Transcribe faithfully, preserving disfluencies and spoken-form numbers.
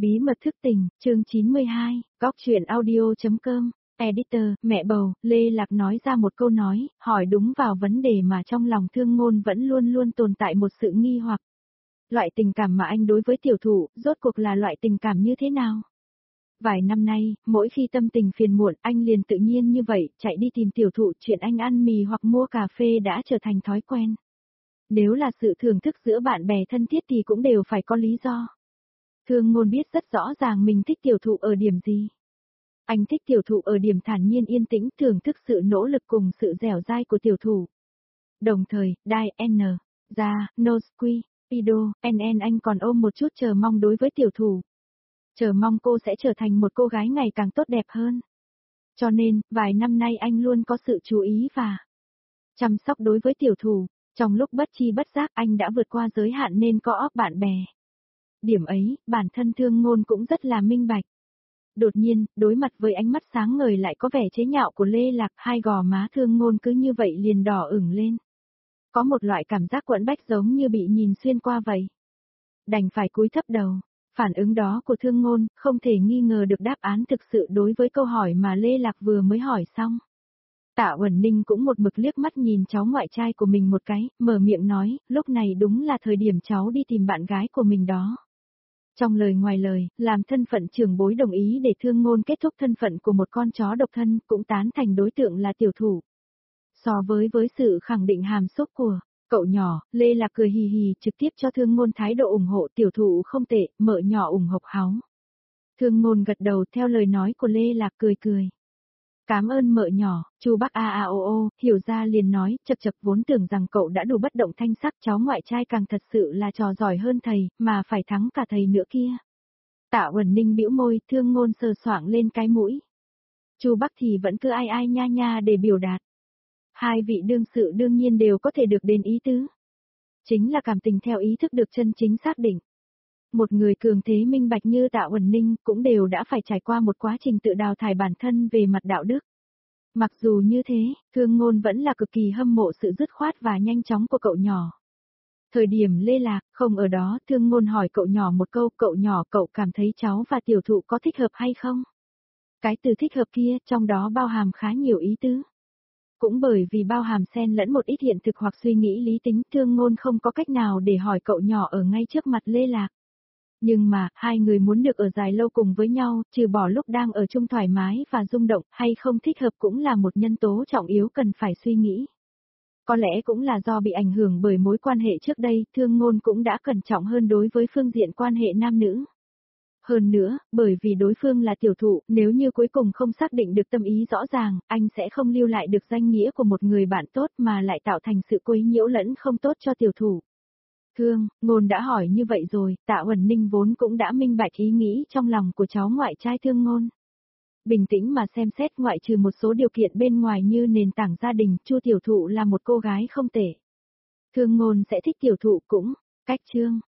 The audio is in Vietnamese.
Bí mật thức tỉnh, chương chín mươi hai, góc truyện audio.com, editor, mẹ bầu, Lê Lạc nói ra một câu nói, hỏi đúng vào vấn đề mà trong lòng Thương Ngôn vẫn luôn luôn tồn tại một sự nghi hoặc. Loại tình cảm mà anh đối với tiểu thụ, rốt cuộc là loại tình cảm như thế nào? Vài năm nay, mỗi khi tâm tình phiền muộn, anh liền tự nhiên như vậy, chạy đi tìm tiểu thụ, chuyện anh ăn mì hoặc mua cà phê đã trở thành thói quen. Nếu là sự thưởng thức giữa bạn bè thân thiết thì cũng đều phải có lý do. Thương Ngôn biết rất rõ ràng mình thích tiểu thụ ở điểm gì. Anh thích tiểu thụ ở điểm thản nhiên yên tĩnh, thưởng thức sự nỗ lực cùng sự dẻo dai của tiểu thụ. Đồng thời, Diane, Ra, Nosqui, Pido, en en anh còn ôm một chút chờ mong đối với tiểu thụ. Chờ mong cô sẽ trở thành một cô gái ngày càng tốt đẹp hơn. Cho nên, vài năm nay anh luôn có sự chú ý và chăm sóc đối với tiểu thụ. Trong lúc bất chi bất giác anh đã vượt qua giới hạn nên có óc bạn bè. Điểm ấy, bản thân Thương Ngôn cũng rất là minh bạch. Đột nhiên, đối mặt với ánh mắt sáng ngời lại có vẻ chế nhạo của Lê Lạc, hai gò má Thương Ngôn cứ như vậy liền đỏ ửng lên. Có một loại cảm giác quẫn bách giống như bị nhìn xuyên qua vậy. Đành phải cúi thấp đầu. Phản ứng đó của Thương Ngôn không thể nghi ngờ được đáp án thực sự đối với câu hỏi mà Lê Lạc vừa mới hỏi xong. Tạ Uẩn Ninh cũng một mực liếc mắt nhìn cháu ngoại trai của mình một cái, mở miệng nói, lúc này đúng là thời điểm cháu đi tìm bạn gái của mình đó. Trong lời ngoài lời, làm thân phận trưởng bối đồng ý để Thương Ngôn kết thúc thân phận của một con chó độc thân, cũng tán thành đối tượng là tiểu thụ. So với với sự khẳng định hàm xúc của cậu nhỏ, Lê Lạc cười hì hì trực tiếp cho Thương Ngôn thái độ ủng hộ, tiểu thụ không tệ, mợ nhỏ ủng hộ háo. Thương Ngôn gật đầu theo lời nói của Lê Lạc cười cười. Cảm ơn mợ nhỏ, chu bác a a o o, hiểu ra liền nói, chập chập vốn tưởng rằng cậu đã đủ bất động thanh sắc, cháu ngoại trai càng thật sự là trò giỏi hơn thầy, mà phải thắng cả thầy nữa kia. Tạ Uẩn Ninh bĩu môi, Thương Ngôn sờ soạng lên cái mũi. Chu bác thì vẫn cứ ai ai nha nha để biểu đạt. Hai vị đương sự đương nhiên đều có thể được đến ý tứ. Chính là cảm tình theo ý thức được chân chính xác định. Một người cường thế minh bạch như Tạ Uẩn Ninh cũng đều đã phải trải qua một quá trình tự đào thải bản thân về mặt đạo đức. Mặc dù như thế, Thương Ngôn vẫn là cực kỳ hâm mộ sự dứt khoát và nhanh chóng của cậu nhỏ. Thời điểm Lê Lạc không ở đó, Thương Ngôn hỏi cậu nhỏ một câu, cậu nhỏ cậu cảm thấy cháu và tiểu thụ có thích hợp hay không? Cái từ thích hợp kia trong đó bao hàm khá nhiều ý tứ. Cũng bởi vì bao hàm xen lẫn một ít hiện thực hoặc suy nghĩ lý tính, Thương Ngôn không có cách nào để hỏi cậu nhỏ ở ngay trước mặt Lê Lạc. Nhưng mà, hai người muốn được ở dài lâu cùng với nhau, trừ bỏ lúc đang ở chung thoải mái và rung động, hay không thích hợp cũng là một nhân tố trọng yếu cần phải suy nghĩ. Có lẽ cũng là do bị ảnh hưởng bởi mối quan hệ trước đây, Thương Ngôn cũng đã cẩn trọng hơn đối với phương diện quan hệ nam nữ. Hơn nữa, bởi vì đối phương là tiểu thụ, nếu như cuối cùng không xác định được tâm ý rõ ràng, anh sẽ không lưu lại được danh nghĩa của một người bạn tốt mà lại tạo thành sự quấy nhiễu lẫn không tốt cho tiểu thụ. Thương, Ngôn đã hỏi như vậy rồi, Tạ Uẩn Ninh vốn cũng đã minh bạch ý nghĩ trong lòng của cháu ngoại trai Thương Ngôn. Bình tĩnh mà xem xét ngoại trừ một số điều kiện bên ngoài như nền tảng gia đình, Chu tiểu thụ là một cô gái không tệ. Thương Ngôn sẽ thích tiểu thụ cũng, cách chương.